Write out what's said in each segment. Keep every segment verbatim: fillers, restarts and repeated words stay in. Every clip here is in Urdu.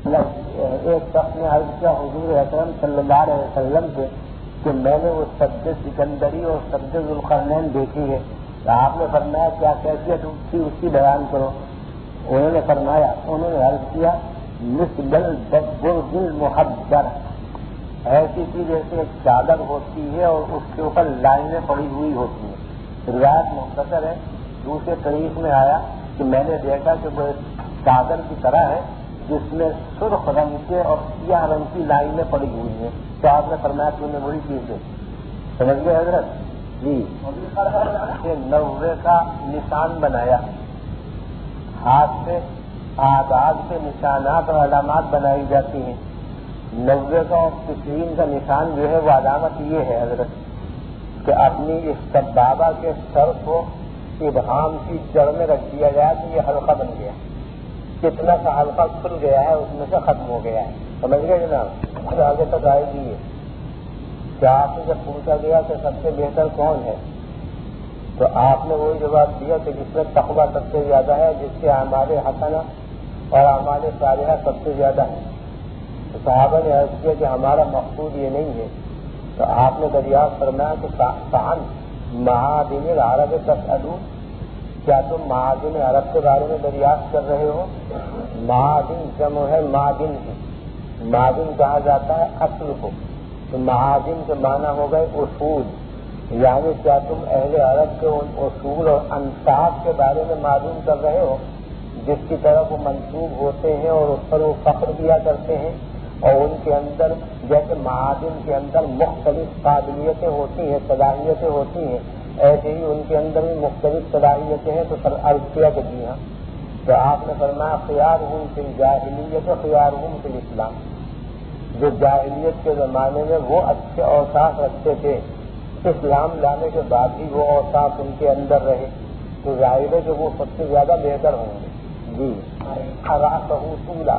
ایک شخص نے عرض کیا حضور اکرم صلی اللہ علیہ وسلم سے کہ میں نے وہ سبز سکندری اور سبز ذوالقرنین دیکھی ہے، تو آپ نے فرمایا کیا کیفیت تھی اس کی بیان کرو۔ انہوں نے فرمایا انہوں نے عرض کیا مثل البرج المحبر، ایسی چیز جیسے ایک چادر ہوتی ہے اور اس کے اوپر لائنیں پڑی ہوئی ہوتی ہیں۔ روایت مختصر ہے، دوسرے طریق میں آیا کہ میں نے دیکھا کہ وہ چادر کی طرح ہے جس میں سرخ رنگ کے اور سیاہ رنگ کی لائنیں پڑی ہوئی ہیں، تو آپ نے فرمایا تم نے وہی چیز دیکھی۔ سمجھ گئے حضرت جی؟ نوے کا نشان بنایا، ہاتھ سے آداب کے نشانات اور علامات بنائی جاتی ہیں۔ نوے کا اور تسعین کا نشان جو ہے وہ علامت یہ ہے حضرت کہ اپنی اس سبابہ کے سر کو ابہام کی جڑ میں رکھ دیا گیا تو یہ حلقہ بن گیا، کتنا سا حلقہ کھل گیا ہے اس میں سے ختم ہو گیا ہے۔ سمجھ گئے جناب؟ آگے تک آئے گی یہ کیا آپ سے جب پوچھا گیا کہ سب سے بہتر کون ہے تو آپ نے وہی جواب دیا کہ جس میں تقویٰ سب سے زیادہ ہے، جس کے اعمال حسنہ اور اعمال صالحہ سب سے زیادہ ہے۔ تو صحابہ نے عرض کیا کہ ہمارا مقصود یہ نہیں ہے، تو آپ نے دریافت فرمایا کہ فعن معادن العرب تسألون، کیا تم معادن عرب کے بارے میں دریافت کر رہے ہو؟ معادن جمع ہے معدن کی، معدن کہا جاتا ہے اصل کو، تو معادن کے معنی ہو گئے اصول، یعنی کیا تم اہل عرب کے ان اصول اور انصاف کے بارے میں معلوم کر رہے ہو جس کی طرف وہ منسوب ہوتے ہیں اور اس پر وہ فخر کیا کرتے ہیں، اور ان کے اندر جیسے معادن کے اندر مختلف قابلیتیں ہوتی ہیں، صلاحیتیں ہوتی ہیں، ایسے ہی ان کے اندر بھی مختلف صلاحیتیں ہیں۔ تو سر عرض کیا کہ جی ہاں، تو آپ نے فرمایا خیارہم فی الجاہلیت و خیارہم فی الاسلام، جو جاہلیت کے زمانے میں وہ اچھے اوصاف رکھتے تھے، اسلام لانے کے بعد بھی وہ اوصاف ان کے اندر رہے، تو ظاہر ہے کہ وہ سب سے زیادہ بہتر ہوں گے۔ جی اراکہو طولا،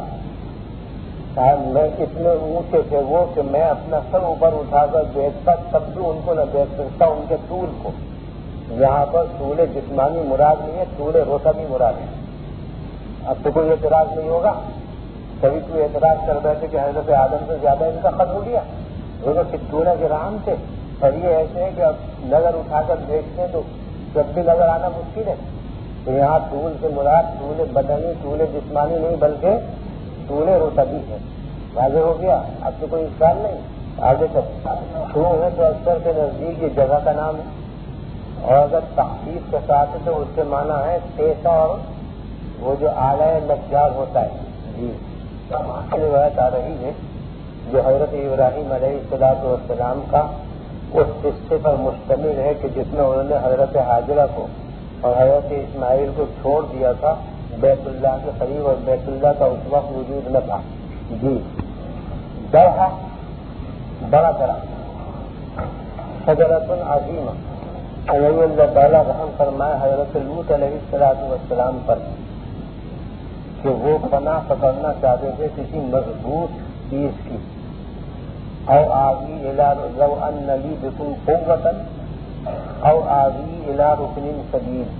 میں اتنے اونچے تھے وہ کہ میں اپنا سر اوپر اٹھا کر دیکھتا تب بھی ان کو نہ دیکھ سکتا ان کے طول کو۔ یہاں پر طول جسمانی مراد نہیں ہے، طول رتبی مراد ہے۔ اب تو کوئی اعتراض نہیں ہوگا، کبھی کوئی اعتراض کر بیٹھے کہ حضرت آدم سے زیادہ ان کا قد ہو گیا، وہ تو ستونہ گرام تھے، اور یہ ایسے ہیں کہ اب نظر اٹھا کر دیکھتے ہیں تو جب بھی نظر آنا مشکل ہے۔ تو یہاں طول سے مراد طول بدنی، طول جسمانی نہیں بلکہ طول رتبی ہے۔ واضح ہو گیا؟ اب تو کوئی اشکال نہیں۔ آگے تک طول ہے تو اکثر کے نزدیک یہ جگہ کا نام ہے، اور اگر تخفیف کے ساتھ تو اس کے معنی ہے پیسہ اور وہ جو آلہ لجار ہوتا ہے۔ جی روایت آ رہی ہے جو حضرت ابراہیم علیہ الصلوۃ والسلام کا اس قصے پر مشتمل ہے کہ جس میں انہوں نے حضرت حاجرہ کو اور حضرت اسماعیل کو چھوڑ دیا تھا بیت اللہ کے قریب، اور بیت اللہ کا اس وقت وجود نہ تھا۔ جی درہ بڑا درخت، شجرۃ عظیمہ، اللہ تعالیٰ رحم فرمائے حضرت لوط علیہ الصلوۃ والسلام پر کہ وہ پناہ پکڑنا چاہتے تھے کسی مضبوط چیز کی، او آوی الی لو ان لی بکم قوۃ او آوی الی رکن شدید۔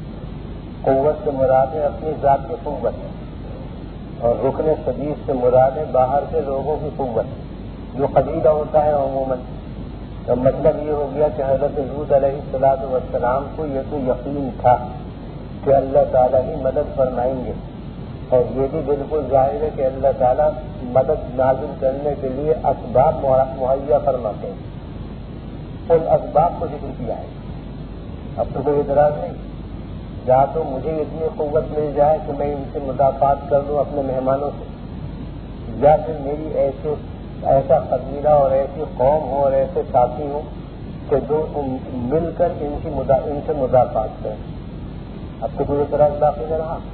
قوت سے مراد ہے اپنی ذات کی قوت، اور رکن شدید سے مراد ہے باہر کے لوگوں کی قوت جو قبیلہ ہوتا ہے عموماً۔ تو مطلب یہ ہو گیا کہ حضرت لوط علیہ الصلوۃ والسلام کو یہ تو یقین تھا کہ اللہ تعالیٰ ہی مدد فرمائیں گے، اور یہ بھی بالکل ظاہر ہے کہ اللہ تعالیٰ مدد نازل کرنے کے لیے اسباب مہیا فرماتے ہیں۔ ان اسباب کو ذکر کیا ہے۔ اب تو کوئی اعتراض نہیں، یا تو مجھے اتنی قوت مل جائے کہ میں ان سے مدافعات کر لوں اپنے مہمانوں سے، یا پھر میری ایسے ایسا قبیلہ اور ایسی قوم ہو اور ایسے ساتھی ہوں کہ جو مل کر ان کی مدا... ان سے مدافعات کریں۔ اب تو کوئی اعتراض باقی نہ رہا۔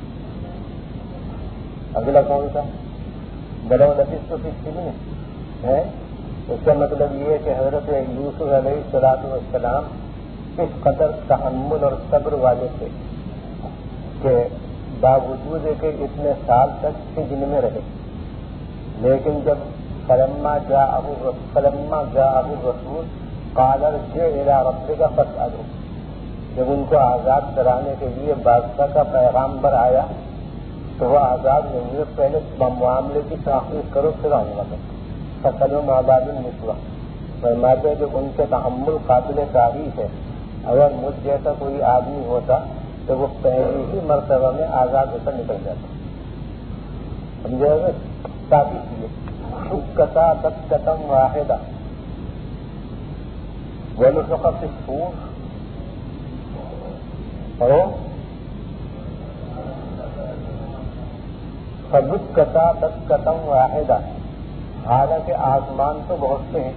اگلا کون سا؟ بڑا لطیف تو کس چیز میں ہے؟ اس کا مطلب یہ ہے کہ حضرت یوسف علیہ الصلوۃ والسلام اس قدر تحمل اور صبر والے تھے کہ باوجود کہ اتنے سال تک سجن میں رہے، لیکن جب فلما جاءہ فلما جاءہ الرسول قال ارجع الی ربک فاسألہ، جب ان کو آزاد کرانے کے لیے بادشاہ کا پیغامبر آیا تو وہ آزاد نہیں ہے. پہلے معاملے کی تحقیق کرو پھر آنے والا فصل و آباد النسوا. فرماتے ہیں کہ ان سے تحمل قابل تعریف ہے. اگر مجھ جیسا کوئی آدمی ہوتا تو وہ پہلی ہی مرتبہ میں آزاد ہو کر نکل جاتا. سمجھے گا تعریف کیے شکتا دکتم واحدہ ونفخ فی الصور اور فدکتا دکتم واحدہ. حالانکہ آسمان تو بہت سے ہیں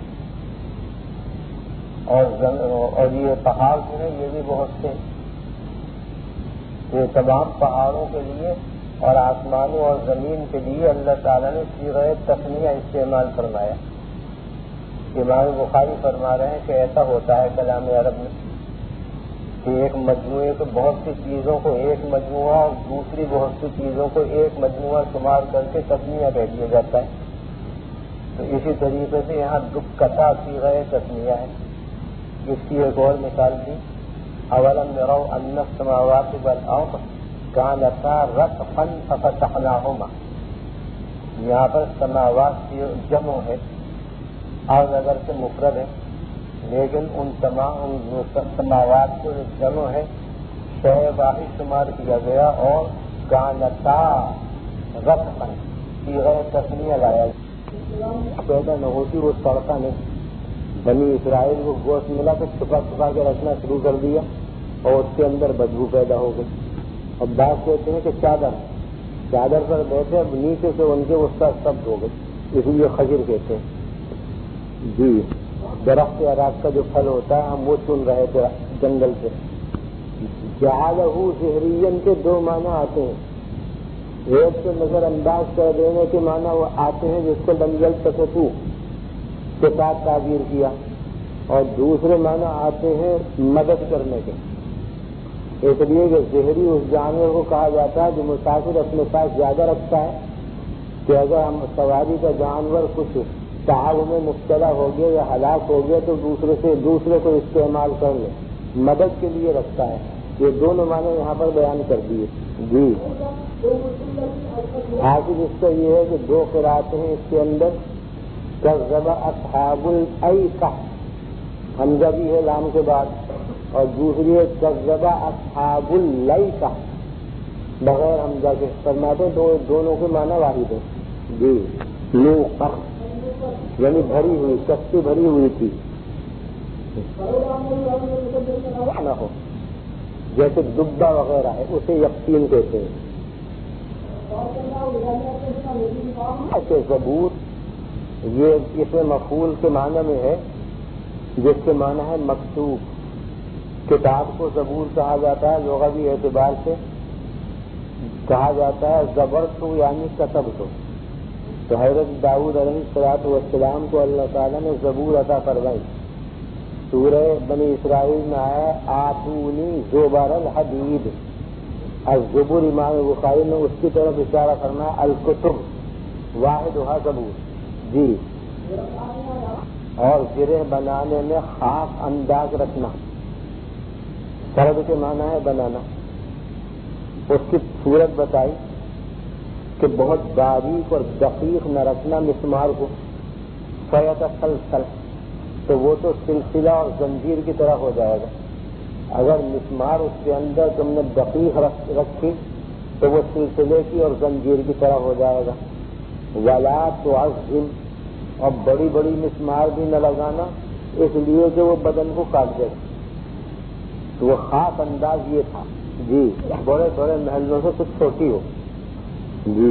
اور اور یہ پہاڑ جو ہے یہ بھی بہت سے ہیں. یہ تمام پہاڑوں کے لیے اور آسمانوں اور زمین کے لیے اللہ تعالیٰ نے صیغہ تثنیہ استعمال فرمایا. امام بخاری فرما رہے ہیں کہ ایسا ہوتا ہے کلام عرب میں کہ ایک مجموعے کو بہت سی چیزوں کو ایک مجموعہ اور دوسری بہت سی چیزوں کو ایک مجموعہ شمار کر کے تثنیہ کہہ دیا جاتا ہے. تو اسی طریقے سے یہاں دکتا صیغہ تثنیہ ہے. اس کی ایک اور مثال دی اولم يروا ان السماوات والارض كانتا رتقا ففتحناهما. یہاں پر سماوات کی جمع ہے اور اگر سے مفرد ہے لیکن ان تمام سماوات کو جمع ہے شے واحد شمار کیا گیا اور کانتا رتقا صیغہ تثنیہ لایا. پیدا نہ ہوتی وہ سڑتا نہیں. بنی اسرائیل کو گوشت ملا تو چھپا چھپا کے رکھنا شروع کر دیا اور اس کے اندر بدبو پیدا ہو گئی. اب بات کہتے ہیں کہ چادر چادر پر بیٹھے اب نیچے سے ان کے اس کا سب ہو گئی. اس لیے خجر کہتے ہیں. جی درخت عراق کا جو پھل ہوتا ہے ہم وہ چن رہے تھے جنگل سے. جعلہ زہرین کے دو معنی آتے ہیں. ایک سے نظر انداز کر دینے کے معنی وہ آتے ہیں جس کو لمجل تفتو کے ساتھ تعبیر کیا اور دوسرے معنی آتے ہیں مدد کرنے کے. اس لیے کہ زہری اس جانور کو کہا جاتا ہے جو مسافر اپنے ساتھ زیادہ رکھتا ہے کہ اگر ہم سواری کا جانور کچھ تعاو میں مبتلا ہو گیا یا ہلاک ہو گیا تو دوسرے سے دوسرے کو استعمال کر لے مدد کے لیے رکھتا ہے. یہ دونوں معنی یہاں پر بیان کر دیے. جی حاصل اس کا یہ ہے کہ دو قرأت ہیں اس کے اندر. کذب اصحاب الایکہ حمزہ بھی ہے لام کے بعد اور دوسری ہے کذب اصحاب اللیکہ بغیر حمزہ کے. فرماتے دو دونوں کے معنی واحد ہے. جی لوقہ یعنی بھری ہوئی کشتی بھری ہوئی تھی نہ ہو جیسے دبا وغیرہ ہے اسے یقین کہتے ہیں. اچھے زبور یہ اس میں مفعول کے معنی میں ہے جس کے معنی ہے مکتوب. کتاب کو زبور کہا جاتا ہے لغوی اعتبار سے کہا جاتا ہے زبر تو یعنی کتب تو. تو حضرت داؤد علیہ الصلوۃ والسلام کو اللہ تعالیٰ نے زبور عطا فرمائی. سورہ بنی اسرائیل میں آیا آتونی زبر الحدید. الزبور امام بخاری نے اس کی طرف اشارہ کرنا الکتب واحد ہوا زبور. جی اور گرہ بنانے میں خاص انداز رکھنا. سرد کے معنی ہے بنانا. اس کی صورت بتائی کہ بہت باریک اور دقیق نہ رکھنا مسمار کو. فیتسلسل تو وہ تو سلسلہ اور زنجیر کی طرح ہو جائے گا. اگر مسمار اس کے اندر تم نے دقیق رکھی تو وہ سلسلے کی اور زنجیر کی طرح ہو جائے گا. ولا تعظم اور بڑی بڑی مسمار بھی نہ لگانا اس لیے کہ وہ بدن کو کاٹ دے گا. تو وہ خاص انداز یہ تھا. جی بڑے بڑے محلوں سے کچھ چھوٹی ہو. جی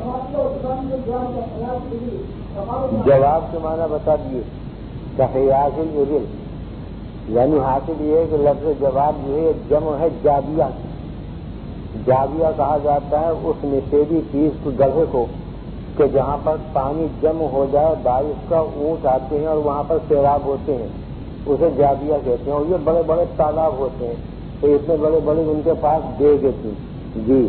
جواب کے معنی بتا دیے. حاصل ارل یعنی حاصل یہ ہے کہ لفظ جواب جو ہے جمع ہے جابیہ. جابیہ کہا جاتا ہے اس نشیبی چیز کو گڑھے کو کہ جہاں پر پانی جمع ہو جائے بارش کا اونٹ آتے ہیں اور وہاں پر سیلاب ہوتے ہیں اسے جابیہ کہتے ہیں. اور یہ بڑے بڑے تالاب ہوتے ہیں تو اتنے بڑے بڑے ان کے پاس دیگیں تھی. جی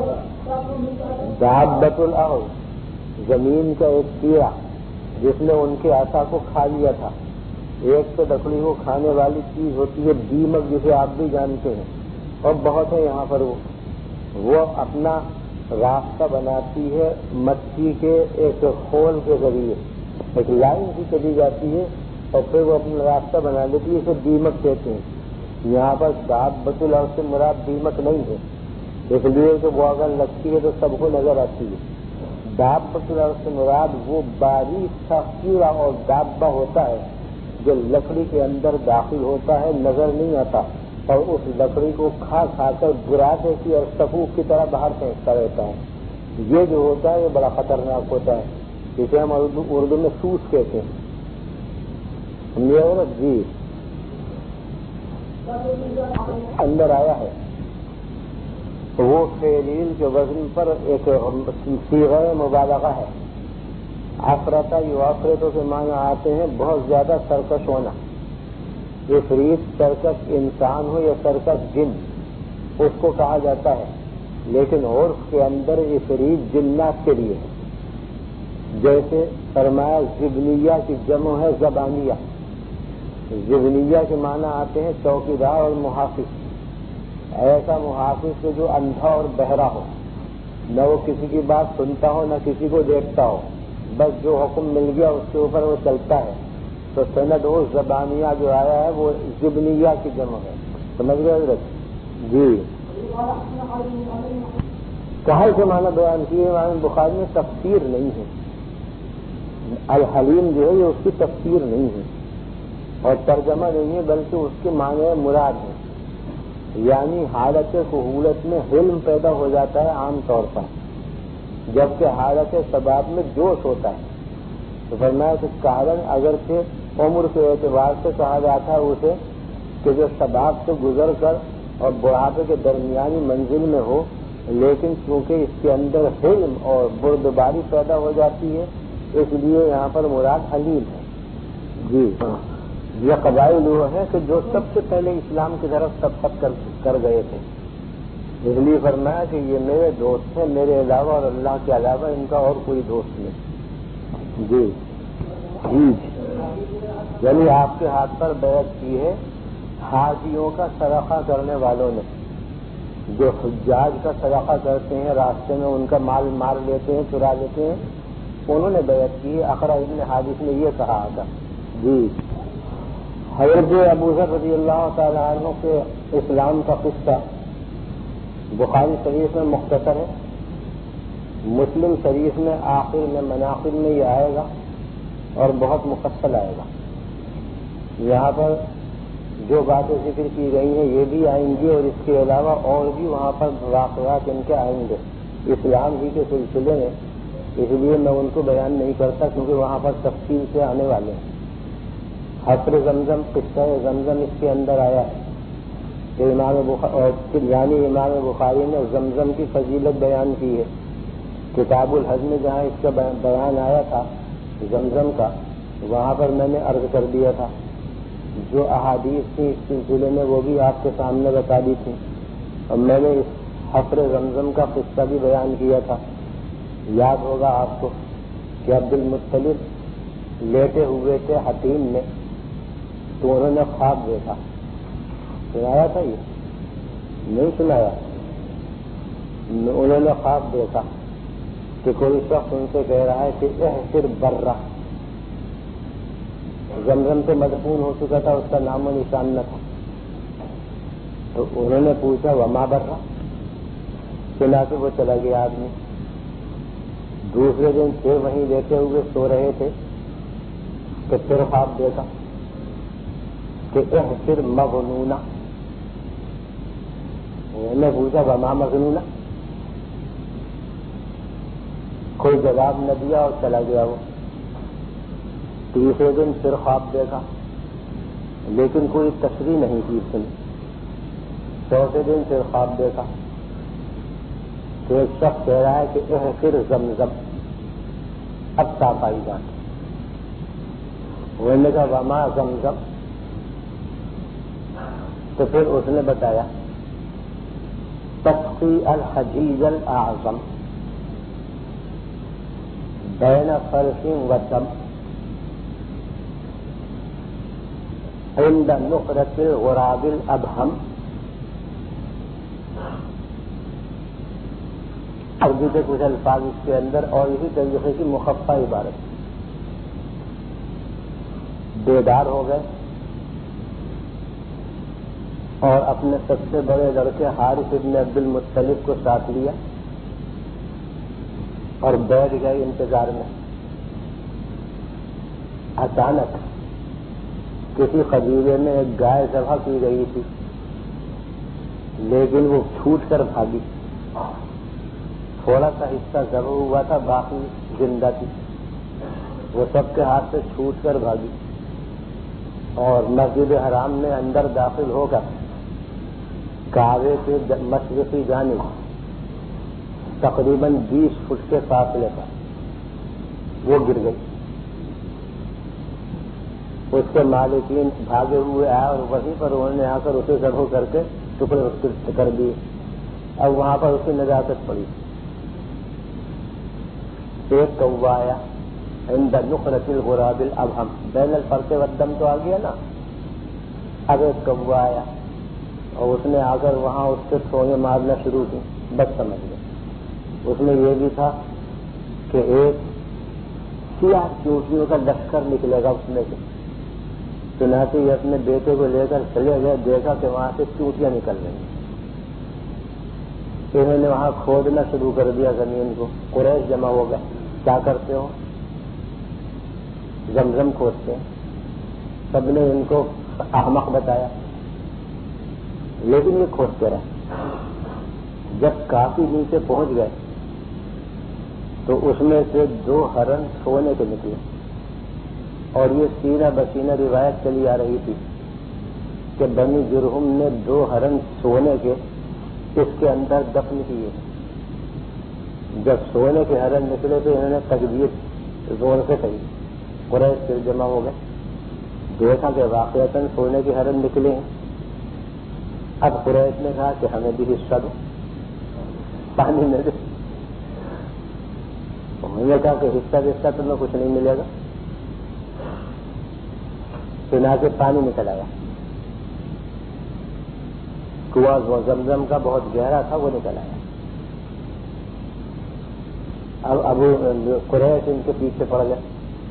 دابۃ الارض زمین کا ایک کیڑا جس نے ان کے عصا کو کھا لیا تھا. ایک تو لکڑی کو کھانے والی چیز ہوتی ہے دیمک جسے آپ بھی جانتے ہیں اور بہت ہے یہاں پر وہ وہ اپنا راستہ بناتی ہے مچھی کے ایک خول کے ذریعے، ایک لائن سی چلی جاتی ہے اور پھر وہ اپنا راستہ بنا لیتی ہے، اسے دیمک کہتے ہیں۔ یہاں پر دابۃ الارض سے مراد دیمک نہیں ہے، اس لیے کہ وہ اگر لگتی ہے تو سب کو نظر آتی ہے۔ دابۃ الارض سے مراد وہ باریک سا کیڑا اور دابہ ہوتا ہے جو لکڑی کے اندر داخل ہوتا ہے، نظر نہیں آتا، اور اس لکڑی کو کھا کھا کر برادے کی اور سفوف کی طرح باہر پھینکتا رہتا ہے۔ یہ جو ہوتا ہے یہ بڑا خطرناک ہوتا ہے، جسے ہم اردو اردو میں سوس کہتے ہیں۔ سمجھے عورت جی اندر آیا ہے، وہ فعلیل کے وزن پر ایک صیغہ مبالغہ ہے۔ افرتا یوافرتوں کے معنی آتے ہیں بہت زیادہ سرکش ہونا۔ عفریت سرکش انسان ہو یا سرکش جن، اس کو کہا جاتا ہے، لیکن عرف کے اندر عفریت جنات کے لیے ہے۔ جیسے فرمایا زبنیہ کی جمع ہے زبانیہ۔ زبنیہ کے معنی آتے ہیں چوکیدار اور محافظ۔ ایسا محافظ کہ جو اندھا اور بہرا ہو، نہ وہ کسی کی بات سنتا ہو نہ کسی کو دیکھتا ہو، بس جو حکم مل گیا اس کے اوپر وہ چلتا ہے۔ تو سند و زبانیہ جو آیا ہے وہ زبنیہ کی جمع ہے، سمجھ گئے حضرت جی۔ کہل کے معنی بیان کیے امام بخاری میں، تفسیر نہیں ہے۔ الحلیم جو ہے یہ اس کی تفسیر نہیں ہے اور ترجمہ نہیں ہے، بلکہ اس کے معنی مراد ہے، یعنی حالت کہولت میں حلم پیدا ہو جاتا ہے عام طور پر، جبکہ حالت شباب میں جوش ہوتا ہے۔ تو فرمایا کہ کارن اگرچہ عمر کے اعتبار سے کہا جاتا ہے اسے کہ جو شباب سے گزر کر اور بڑھاپے کے درمیانی منزل میں ہو، لیکن چونکہ اس کے اندر حلم اور بردباری پیدا ہو جاتی ہے، اس لیے یہاں پر مراد حلیم ہے جی۔ یہ قبائل وہ ہیں کہ جو سب سے پہلے اسلام کی طرف سبقت کر, کر گئے تھے، اس لیے فرمایا کہ یہ میرے دوست ہیں، میرے علاوہ اور اللہ کے علاوہ ان کا اور کوئی دوست نہیں جی جی یعنی آپ کے ہاتھ پر بیعت کی ہے حاجیوں کا صدقہ کرنے والوں نے، جو حجاج کا صدقہ کرتے ہیں، راستے میں ان کا مال مار لیتے ہیں، چرا لیتے ہیں، انہوں نے بیعت کی ہے۔ اقرع ابن حابس نے یہ کہا تھا جی۔ حضرت ابو ذر رضی اللہ تعالیٰ عنہ کے اسلام کا قصہ بخاری شریف میں مختصر ہے، مسلم شریف میں آخر میں مناقب میں یہ آئے گا اور بہت مفصل آئے گا۔ یہاں پر جو باتیں ذکر کی گئی ہیں یہ بھی آئیں گی اور اس کے علاوہ اور بھی وہاں پر واقعات ان کے آئیں گے اسلام ہی کے سلسلے میں، اس لیے میں ان کو بیان نہیں کرتا کیونکہ وہاں پر تفصیل سے آنے والے ہیں۔ حفر زمزم قصہ زمزم اس کے اندر آیا ہے کہ امام بخاری یعنی امام بخاری نے زمزم کی فضیلت بیان کی ہے۔ کتاب الحج میں جہاں اس کا بیان آیا تھا زمزم کا، وہاں پر میں نے عرض کر دیا تھا، جو احادیث تھی اس سلسلے میں وہ بھی آپ کے سامنے بتا دی تھی، اور میں نے اس حفر زمزم کا قصہ بھی بیان کیا تھا۔ یاد ہوگا آپ کو کہ عبد المطلب لیٹے ہوئے تھے حتیم میں، تو انہوں نے خواب دیکھا، سنایا تھا یہ نہیں سنایا؟ انہوں نے خواب دیکھا کہ کوئی شخص ان سے کہہ رہا ہے کہ احفر برہ، زمزم سے مدفون ہو چکا تھا، اس کا نام و نشان نہ تھا، تو انہوں نے پوچھا وما برہ، چلا کے وہ چلا گیا آدمی۔ دوسرے دن پھر وہیں لیٹے ہوئے سو رہے تھے کہ پھر خواب دیکھا کہ احفر مغنونہ، انہوں نے پوچھا وما مغنونہ، کوئی جواب نہ دیا اور چلا گیا وہ۔ تیسرے دن پھر خواب دیکھا لیکن کوئی تشریح نہیں کی اس نے۔ چوتھے دن پھر خواب دیکھا تو ایک شخص کہہ رہا ہے کہ احفر زمزم، اب صاف آئی بات۔ انہوں نے کہا وما زمزم، تو پھر اس نے بتایا تسقی الحجیج الاعظم بین فرش و دم عند نقرة الغراب الابہم۔ عربی کے کچھ الفاظ اس کے اندر اور اسی طریقے کی مخفف عبارت. بیدار ہو گئے اور اپنے سب سے بڑے لڑکے حارث ابن عبد المطلب کو ساتھ لیا اور بیٹھ گئے انتظار میں. اچانک کسی قبیلے میں ایک گائے ذبح کی گئی تھی، لیکن وہ چھوٹ کر بھاگی. تھوڑا سا حصہ ذبح ہوا تھا، باقی زندہ تھی. وہ سب کے ہاتھ سے چھوٹ کر بھاگی اور مسجد حرام میں اندر داخل ہو کر کعبے کے مشرقی جانب تقریباً بیس فٹ کے فاصلے پر وہ گر گئی. اس کے مالکین بھاگے ہوئے آئے اور وہیں پر انہوں نے آ کر اسے ذبح کر کے ٹکڑے کر دیے. اب وہاں پر اس کی نجاست پڑی. ایک کوا آیا عند نخرة الغراب الابہم، بین الفرق والدم تو آ گیا نا. اب ایک کوا آیا اور اس نے آ کر وہاں اس سے سونے مارنا شروع کی. بس سمجھ گئے. اس میں یہ بھی تھا کہ ایک سیاہ چونٹیوں کا لشکر نکلے گا اس میں سے. چنانچہ یہ اپنے بیٹے کو لے کر چلے گئے، دیکھا کہ وہاں سے چونٹیاں نکل رہی. انہوں نے وہاں کھودنا شروع کر دیا زمین کو. قریش جمع ہو گئے. کیا کرتے ہو؟ زمزم کھودتے ہیں. سب نے ان کو احمق بتایا، لیکن یہ کھودتے رہے. جب کافی نیچے پہنچ گئے تو اس میں سے دو ہرن سونے کے نکلے، اور یہ سینہ بسینہ روایت چلی آ رہی تھی کہ بنی جرہم نے دو ہرن سونے کے اس کے اندر دفن کیے. جب سونے کے ہرن نکلے تو انہوں نے تکبیر زور سے کہی. قریش پھر جمع ہو گئے. دیکھا کہ واقعتاً سونے کے ہرن نکلے ہیں. اب قریش نے کہا کہ ہمیں بھی حصہ دو، پانی میں دے. انہوں نے کہا کہ حصہ حصہ تمہیں کچھ نہیں ملے گا. چنانچہ پانی نکل آیا. کنواں وہ زمزم کا بہت گہرا تھا، وہ نکل آیا. اب ابو قریش ان کے پیچھے پڑ گئے.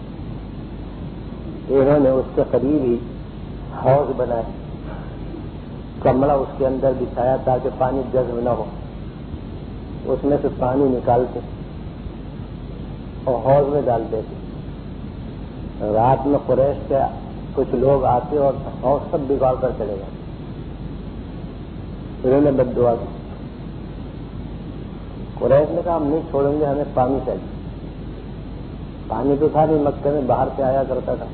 انہوں نے اس کے قریب ہی حوض بنائے، کمرہ اس کے اندر بچھایا تاکہ پانی جذب نہ ہو. اس میں سے پانی نکالتے اور حوض میں ڈال دیتے. رات میں قریش کے کچھ لوگ آتے اور حوض سب بگاڑ کر چلے گئے. انہوں نے بد دعا کی. قریش نے کہا ہم نہیں چھوڑیں گے، ہمیں پانی چاہیے. پانی تو تھا نہیں، مکے میں باہر سے آیا کرتا تھا.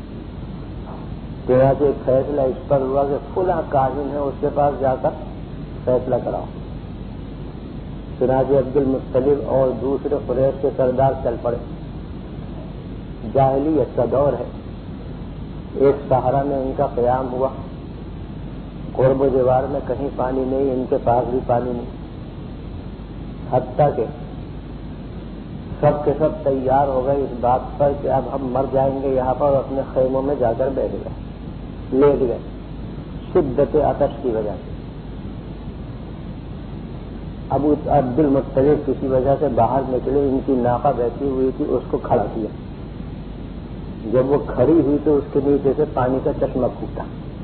چنانچہ ایک فیصلہ اس پر ہوا کہ فلاں کاہن ہے، اس کے پاس جا کر فیصلہ کراؤ. چنانچہ عبد المطلب اور دوسرے قریش کے سردار چل پڑے. جاہلیت کا دور ہے. ایک صحرا میں ان کا قیام ہوا. قرب و جوار میں کہیں پانی نہیں، ان کے پاس بھی پانی نہیں. حتیٰ کہ سب کے سب تیار ہو گئے اس بات پر کہ اب ہم مر جائیں گے یہاں پر، اپنے خیموں میں جا کر بیٹھ گئے، لیٹ گئے شدت عطش کی وجہ سے. ابو عبد المطلب کسی وجہ سے باہر نکلے. ان کی ناقہ بیٹھی ہوئی تھی، اس کو کھڑا کیا. جب وہ کھڑی ہوئی تو اس کے نیچے سے پانی کا چشمہ پھوٹا.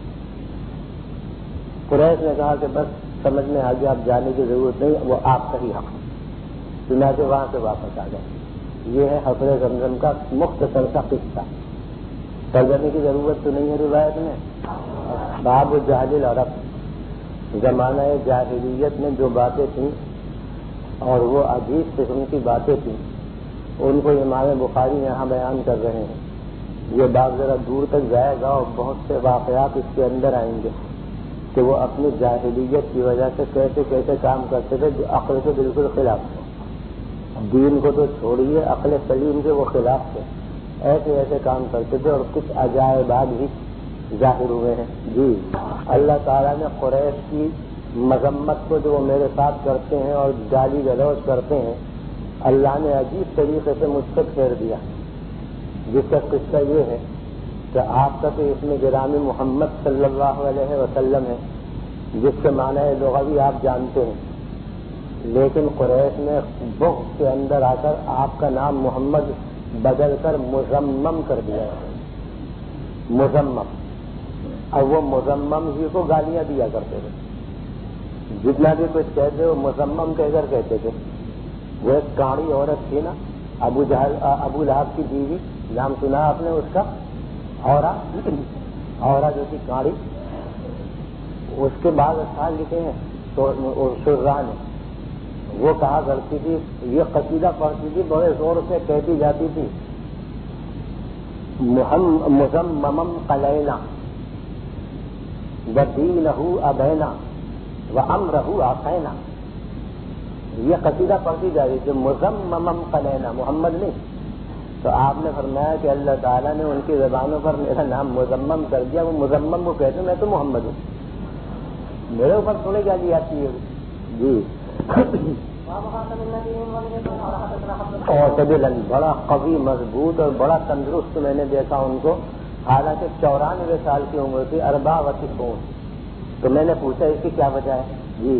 قریش نے کہا کہ بس سمجھ میں آ گیا، اب جانے کی ضرورت نہیں، وہ آپ کا ہی حق. چنانچہ وہاں سے واپس آ گئے. یہ ہے حفر زمزم کا مختصر سا قصہ. ترجمے کی ضرورت تو نہیں ہے روایت میں. باب جہل العرب، زمانہ جاہلیت میں جو باتیں تھیں اور وہ عجیب قسم کی باتیں تھیں، ان کو امام بخاری یہاں بیان کر رہے ہیں. یہ بات ذرا دور تک جائے گا اور بہت سے واقعات اس کے اندر آئیں گے کہ وہ اپنی جاہلیت کی وجہ سے کیسے کیسے کام کرتے تھے جو عقل کے بالکل خلاف تھے. دین کو تو چھوڑیے، عقل سلیم کے وہ خلاف تھے. ایسے ایسے کام کرتے تھے اور کچھ عجائبات بھی ظاہر ہوئے ہیں. جی اللہ تعالیٰ نے قریش کی مذمت کو جو وہ میرے ساتھ کرتے ہیں اور گالی گلوچ کرتے ہیں، اللہ نے عجیب طریقے سے مجھ سے پھیر دیا. جس کا قصہ یہ ہے کہ آپ کا تو اس میں گرامی محمد صلی اللہ علیہ وسلم ہے، جس کے معنی لغوی آپ جانتے ہیں. لیکن قریش نے بغض کے اندر آ کر آپ کا نام محمد بدل کر مزمم کر دیا ہے، مزمم۔ اور وہ مزمم ہی کو گالیاں دیا کرتے تھے، جتنا بھی کچھ کہتے وہ مزمم کہہ کر کہتے تھے۔ وہ ایک کاڑی عورت تھی نا، ابو جہل ابو لہب کی بیوی، نام سنا آپ نے اس کا، اورا اورا جو تھی کاڑی، اس کے بعد اچھا لکھے ہیں شرراہ نے، وہ کہا کرتی تھی، یہ قصیدہ پڑھتی تھی بڑے زور سے، کہتی جاتی تھی مزممم قلینا ودینہ ابینا وامرہ آقینا، یہ قصیدہ پڑھتی جا رہی تھی مزممم قلینا، محمد نہیں۔ تو آپ نے فرمایا کہ اللہ تعالیٰ نے ان کی زبانوں پر میرا نام مزمم کر دیا، وہ مزمم وہ کہتے میں تو محمد ہوں، میرے اوپر سنے کیا دی آتی ہے جی۔ اور سبیلن بڑا قوی مضبوط اور بڑا تندرست میں نے دیکھا ان کو، حالانکہ چورانوے سال کی عمر تھی، اربع و ستون۔ تو میں نے پوچھا اس کی کیا وجہ ہے جی؟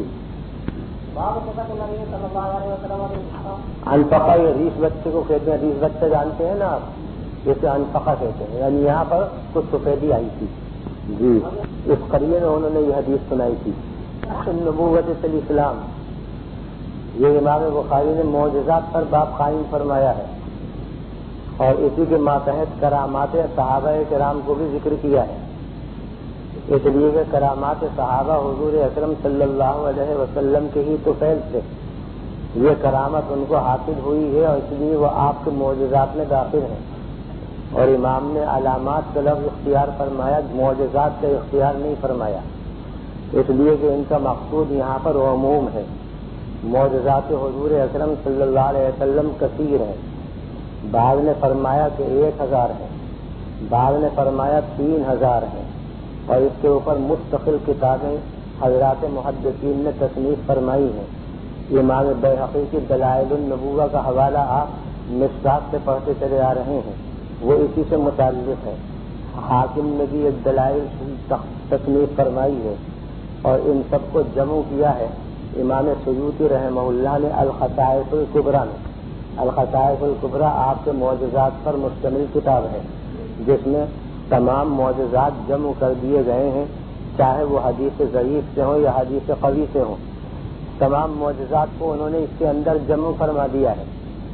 انفقہ، یہ ریس بچے کو کہتے ہیں، ریس بچے جانتے ہیں نا آپ، جسے انفقہ کہتے ہیں، یعنی یہاں پر کچھ سفیدی آئی تھی جی، اس قریے میں انہوں نے یہ حدیث سنائی تھی۔ نبوت فی الاسلام، یہ امام بخاری نے معجزات پر باب قائم فرمایا ہے، اور اسی کے ماتحت کرامات صحابہ کرام کو بھی ذکر کیا ہے، اس لیے کہ کرامات صحابہ حضور اکرم صلی اللہ علیہ وسلم کے ہی تو فیض تھے، یہ کرامت ان کو حاصل ہوئی ہے، اور اس لیے وہ آپ کے معجزات میں داخل ہیں۔ اور امام نے علامات کا لفظ اختیار فرمایا، معجزات کا اختیار نہیں فرمایا، اس لیے کہ ان کا مقصود یہاں پر عموم ہے۔ معجزات حضور اکرم صلی اللہ علیہ وسلم کثیر ہیں، بعض نے فرمایا کہ ایک ہزار ہے، بعض نے فرمایا تین ہزار ہیں، اور اس کے اوپر مستقل کتابیں حضرات محدثین نے تصنیف فرمائی ہیں۔ امام بیہقی کی دلائل النبوہ کا حوالہ آپ مصداق سے پڑھتے چلے آ رہے ہیں، وہ اسی سے متعلق ہے۔ حاکم نے بھی ایک دلائل تصنیف فرمائی ہے، اور ان سب کو جمع کیا ہے امام سیوطی رحمہ اللہ نے الخصائص الکبریٰ میں۔ الخصائص الکبریٰ آپ کے معجزات پر مشتمل کتاب ہے، جس میں تمام معجزات جمع کر دیے گئے ہیں، چاہے وہ حدیث ضعیف سے ہوں یا حدیث قوی سے ہوں، تمام معجزات کو انہوں نے اس کے اندر جمع فرما دیا ہے۔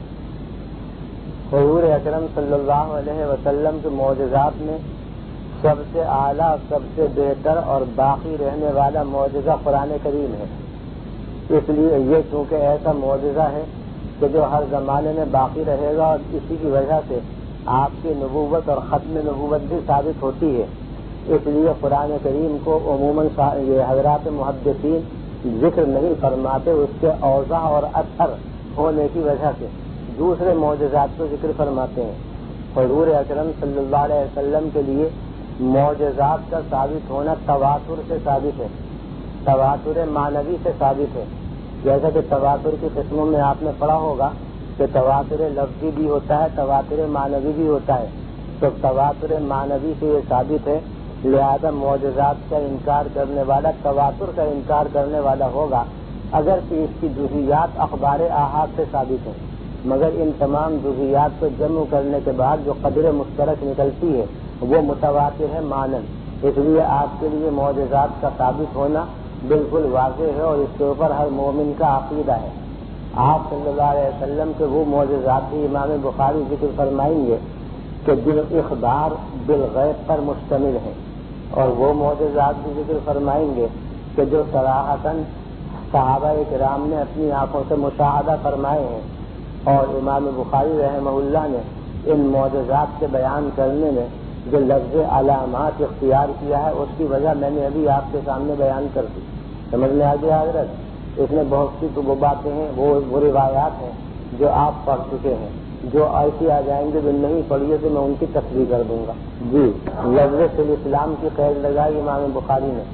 حضور اکرم صلی اللہ علیہ وسلم کے معجزات میں سب سے اعلیٰ، سب سے بہتر اور باقی رہنے والا معجزہ قرآن کریم ہے، اس لیے یہ چونکہ ایسا معجزہ ہے کہ جو ہر زمانے میں باقی رہے گا، اور اسی کی وجہ سے آپ کی نبوت اور ختم نبوت بھی ثابت ہوتی ہے، اس لیے قرآن کریم کو عموماً یہ حضرات محدثین ذکر نہیں فرماتے، اس کے اوضاع اور اثر ہونے کی وجہ سے دوسرے معجزات کو ذکر فرماتے ہیں۔ حضور اکرم صلی اللہ علیہ وسلم کے لیے معجزات کا ثابت ہونا تواتر سے ثابت ہے، تواتر معنوی سے ثابت ہے، جیسا کہ تواتر کی قسموں میں آپ نے پڑھا ہوگا کہ تواتر لفظی بھی ہوتا ہے، تواتر معنوی بھی ہوتا ہے، تو تواتر معنوی سے یہ ثابت ہے، لہذا معجزات کا انکار کرنے والا تواتر کا انکار کرنے والا ہوگا، اگرچہ اس کی جزیات اخبار احاد سے ثابت ہے، مگر ان تمام جزیات کو جمع کرنے کے بعد جو قدر مشترک نکلتی ہے وہ متواتر ہے مانن، اس لیے آپ کے لیے معجزات کا ثابت ہونا بالکل واضح ہے، اور اس کے اوپر ہر مومن کا عقیدہ ہے۔ آپ صلی اللہ علیہ وسلم کے وہ معجزات بھی امام بخاری ذکر فرمائیں گے کہ بالاخبار بالغیب پر مشتمل ہیں، اور وہ معجزات بھی ذکر فرمائیں گے کہ جو صراحتاً صحابہ کرام نے اپنی آنکھوں سے مشاہدہ فرمائے ہیں، اور امام بخاری رحمہ اللہ نے ان معجزات کے بیان کرنے میں جو لفظ علامات اختیار کیا ہے، اس کی وجہ میں نے ابھی آپ کے سامنے بیان کر دی، سمجھ میں آ گیا حضرت؟ اس میں بہت سی تو وہ باتیں ہیں، وہ وہ روایات ہیں جو آپ پڑھ چکے ہیں، جو ایسی آ جائیں گے جو نہیں پڑھیے تو میں ان کی تصریح کر دوں گا جی۔ لفظ فی الاسلام کی قید لگائی امام بخاری نے،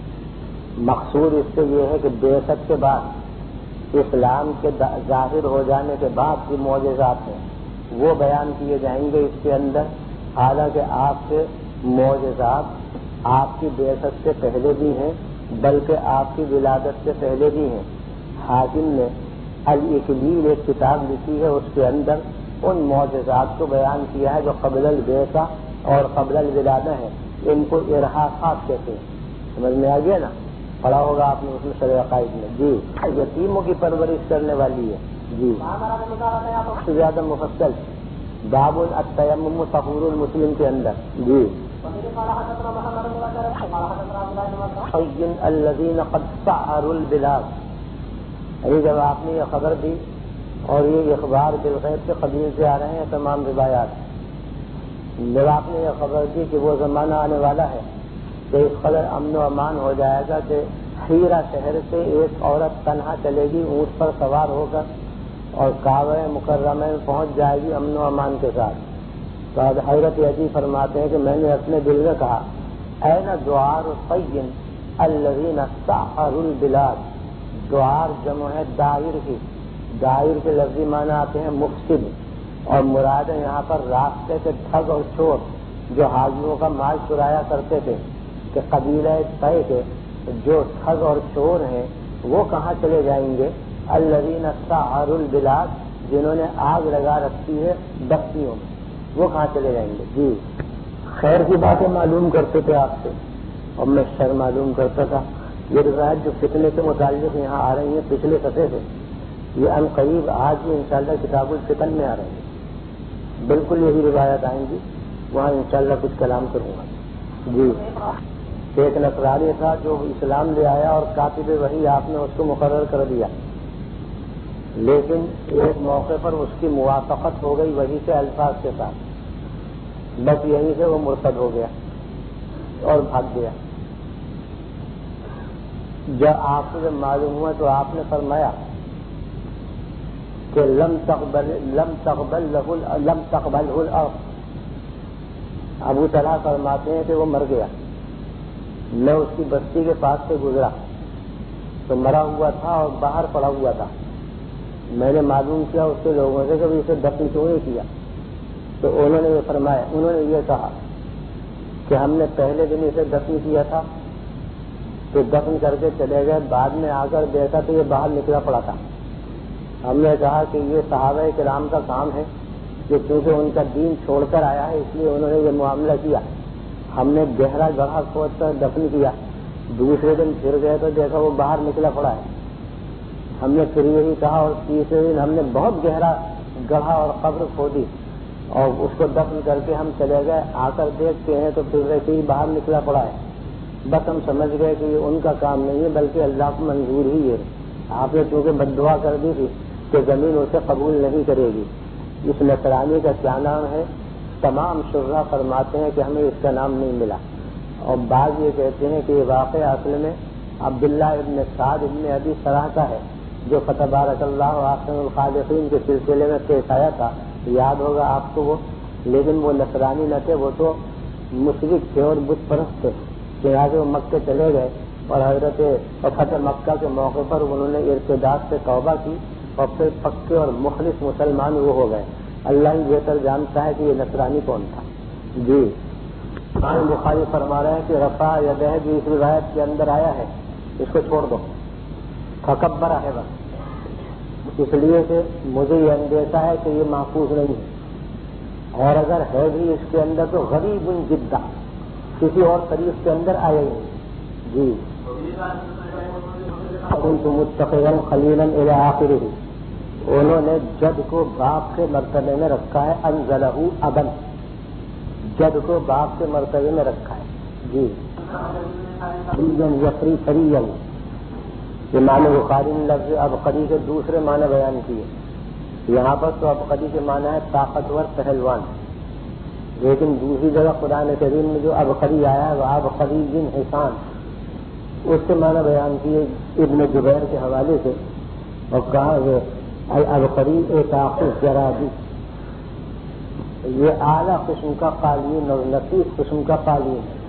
مقصود اس سے یہ ہے کہ بعثت کے بعد، اسلام کے ظاہر ہو جانے کے بعد جو معجزات ہیں وہ بیان کیے جائیں گے اس کے اندر، حالانکہ آپ کے معجزات آپ کی بعثت سے پہلے بھی ہیں، بلکہ آپ کی ولادت سے پہلے بھی ہیں، حاکم نے الاکلیل ایک کتاب لکھی ہے، اس کے اندر ان معجزات کو بیان کیا ہے جو قبل البعثہ اور قبل الولادہ ہیں. ان کو ارحاقات کہتے ہیں. سمجھ میں آ گیا نا؟ پڑھا ہوگا آپ نے اس میں شرح عقائد میں. جی یتیموں کی پرورش کرنے والی ہے. جی زیادہ مفصل باب التیمم طہور المسلم کے اندر. جی الذین قد سعروا البلاد. ابھی جب آپ نے یہ خبر دی اور یہ اخبار بالغیب کے قبیل سے آ رہے ہیں تمام روایات، جب آپ نے یہ خبر دی کہ وہ زمانہ آنے والا ہے کہ اس قدر امن و امان ہو جائے گا کہ حیرہ شہر سے ایک عورت تنہا چلے گی اونٹ پر سوار ہو کر اور کعبہ مکرمہ میں پہنچ جائے گی امن و امان کے ساتھ. تو آج حضرت عجیب فرماتے ہیں کہ میں نے اپنے دل میں کہا این دعار الطین الذین سعروا البلاد. دعار جمع ہے دائر کی. دائر کے لفظی معنی آتے ہیں مفسد، اور مراد ہے یہاں پر راستے کے ٹھگ اور چور جو حاجیوں کا مال چرایا کرتے تھے کہ قبیلہ طے کے جو ٹھگ اور چور ہیں وہ کہاں چلے جائیں گے؟ الذین سعروا البلاد، جنہوں نے آگ لگا رکھی ہے بستیوں میں، وہ کہاں چلے جائیں گے؟ جی خیر کی باتیں معلوم کرتے تھے آپ سے اور میں شر معلوم کرتا تھا. یہ روایت جو فتنے کے متعلق یہاں آ رہی ہیں پچھلے صفحے سے، یہ ان قریب آج بھی انشاءاللہ کتاب الفتن میں آ رہی ہیں. بالکل یہی روایت آئیں گی، وہاں انشاءاللہ کچھ کلام کروں گا. جی ایک نصرانی تھا جو اسلام لے آیا اور کاتب وحی آپ نے اس کو مقرر کر دیا، لیکن ایک موقع پر اس کی موافقت ہو گئی وحی سے الفاظ کے ساتھ، بس یہیں سے وہ مرتد ہو گیا اور بھاگ گیا. جب آپ کو جب معلوم ہوا تو آپ نے فرمایا کہ لم تقبل لم تقبل له لم تقبله الارض. ابو طلحہ فرماتے ہیں کہ وہ مر گیا. میں اس کی بستی کے پاس سے گزرا تو مرا ہوا تھا اور باہر پڑا ہوا تھا. میں نے معلوم کیا اس کے لوگوں سے کہ اسے دفن کیوں نہیں کیا؟ تو انہوں نے یہ فرمایا، انہوں نے یہ کہا کہ ہم نے پہلے دن اسے دفن کیا تھا تو دفن کر کے چلے گئے، بعد میں آ کر دیکھا تو یہ باہر نکلا پڑا تھا. ہم نے کہا کہ یہ صحابہ کرام کا کام ہے کہ چونکہ ان کا دین چھوڑ کر آیا ہے اس لیے انہوں نے یہ معاملہ کیا. ہم نے گہرا گڑھا کھود کر دفن کیا، دوسرے دن پھر گئے تو دیکھا وہ باہر نکلا پڑا ہے. ہم نے پھر یہی کہا اور تیسرے دن ہم نے بہت گہرا گڑھا اور قبر کھودی اور اس کو دفن کر کے ہم چلے گئے. آ کر دیکھتے ہیں تو پھر ویسے ہی باہر نکلا پڑا ہے. بس ہم سمجھ گئے کہ یہ ان کا کام نہیں ہے بلکہ اللہ کو منظور ہی ہے. آپ نے چونکہ بد دعا کر دی تھی کہ زمین اسے قبول نہیں کرے گی. اس نصرانی کا کیا نام ہے؟ تمام شرح فرماتے ہیں کہ ہمیں اس کا نام نہیں ملا، اور بعض یہ کہتے ہیں کہ یہ واقعہ اصل میں عبداللہ ابن سعد ابن ابی سرح کا ہے جو فتبارک اللہ احسن الخالقین کے سلسلے میں پیش آیا تھا. یاد ہوگا آپ کو وہ، لیکن وہ نصرانی نہ تھے، وہ تو مشرک تھے اور بت پرست تھے. چنانچہ وہ مکے چلے گئے اور حضرت فتح مکہ کے موقع پر انہوں نے ارتداد سے توبہ کی اور پھر پکے اور مخلص مسلمان وہ ہو گئے. اللہ ہی بہتر جانتا ہے کہ یہ نصرانی کون تھا. جی امام بخاری فرما رہے ہیں کہ رفع یدہ جو اس روایت کے اندر آیا ہے اس کو چھوڑ دو، فکبر ہے بس، اس لیے کہ مجھے یہ اندیشہ ہے کہ یہ محفوظ نہیں ہے، اور اگر ہے بھی اس کے اندر تو غریب جدہ کسی اور طریق کے اندر آئے گی. جی متقیاً خلیلاً الی آخرہ، انہوں نے جد کو باپ کے مرتبے میں رکھا ہے. انزلہ ابن، جد کو باپ کے مرتبے میں رکھا ہے. جی یفری فریًا، امام بخاری نے لفظ ابقری کے دوسرے معنی بیان کیے. یہاں پر تو ابقری کے معنی ہے طاقتور پہلوان، لیکن دوسری جگہ قرآن کریم میں جو ابقری آیا ہے وہ ابقری جن حسان، اس کے معنی بیان کیے ابن جبیر کے حوالے سے، اور کہا کہ ابقری ایک آخر جرادی، یہ اعلیٰ قسم کا قالین اور نفیس قسم کا قالین ہے.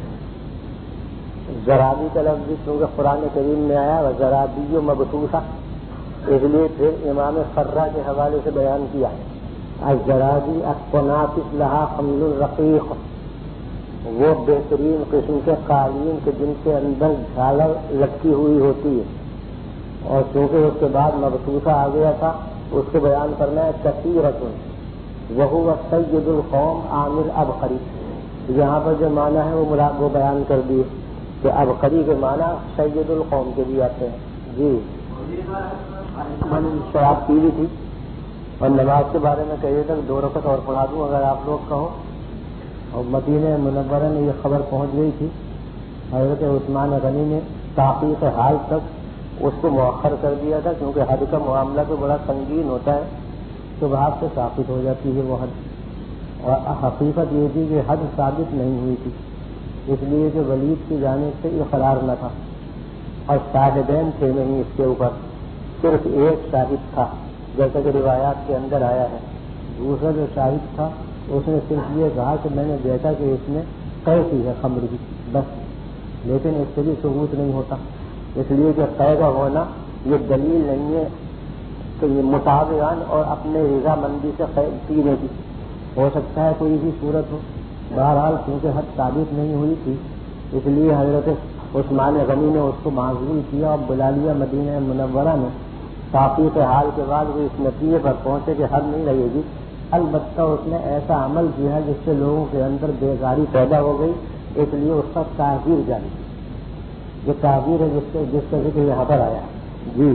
زرابی کا لفظ چونکہ قرآن کریم میں آیا وہ زرابی و مبتوسہ، اس لیے پھر امام فرہ کے حوالے سے بیان کیا ہے الزرابی القنافس لہا حمل الرقیق، وہ بہترین قسم کے قالین کے جن کے اندر جھالر لٹکی ہوئی ہوتی ہے. اور چونکہ اس کے بعد مبسوطہ آ گیا تھا اس کو بیان کرنا ہے کثیرۃ وہو سید القوم عامر ابقری. یہاں پر جو معنی ہے وہ مراد وہ بیان کر دیے کہ ابقری کے معنی سید القوم کے بھی آتے ہیں. جی میں نے شراب پی لی تھی اور نماز کے بارے میں کہیے تھا دو رکعت اور پڑھا دوں اگر آپ لوگ کہو. اور مدینہ منورہ میں یہ خبر پہنچ گئی تھی حضرت عثمان غنی نے تحقیق حال تک اس کو مؤخر کر دیا تھا کیونکہ حد کا معاملہ تو بڑا سنگین ہوتا ہے تو بات سے ثابت ہو جاتی ہے وہ حد. اور حقیقت یہ تھی کہ حد ثابت نہیں ہوئی تھی اس لیے کہ ولید کی جانب سے اقرار نہ تھا اور شاہدین تھے نہیں اس کے اوپر صرف ایک شاہد تھا جیسا کہ روایات کے اندر آیا ہے. دوسرا جو شاہد تھا اس نے صرف یہ کہا کہ میں نے دیکھا کہ اس میں قے کی ہے خمر کی بس لیکن اس سے بھی ثبوت نہیں ہوتا اس لیے کہ قے کا ہونا یہ دلیل نہیں ہے کہ یہ مطابقان اور اپنے رضامندی سے پینے کی ہو سکتا ہے کوئی بھی صورت ہو. بہرحال کیونکہ حد ثابت نہیں ہوئی تھی اس لیے حضرت عثمان غنی نے اس کو معذول کیا اور بلا لیا مدینہ منورہ میں. تحقیق حال کے بعد وہ اس نتیجے پر پہنچے کہ حد نہیں لگے گی. البتہ اس نے ایسا عمل کیا ہے جس سے لوگوں کے اندر بیزاری پیدا ہو گئی اس لیے اس کا تعبیر جاری یہ تعبیر ہے جس سے جس کا ذکر یہاں پر آیا. جی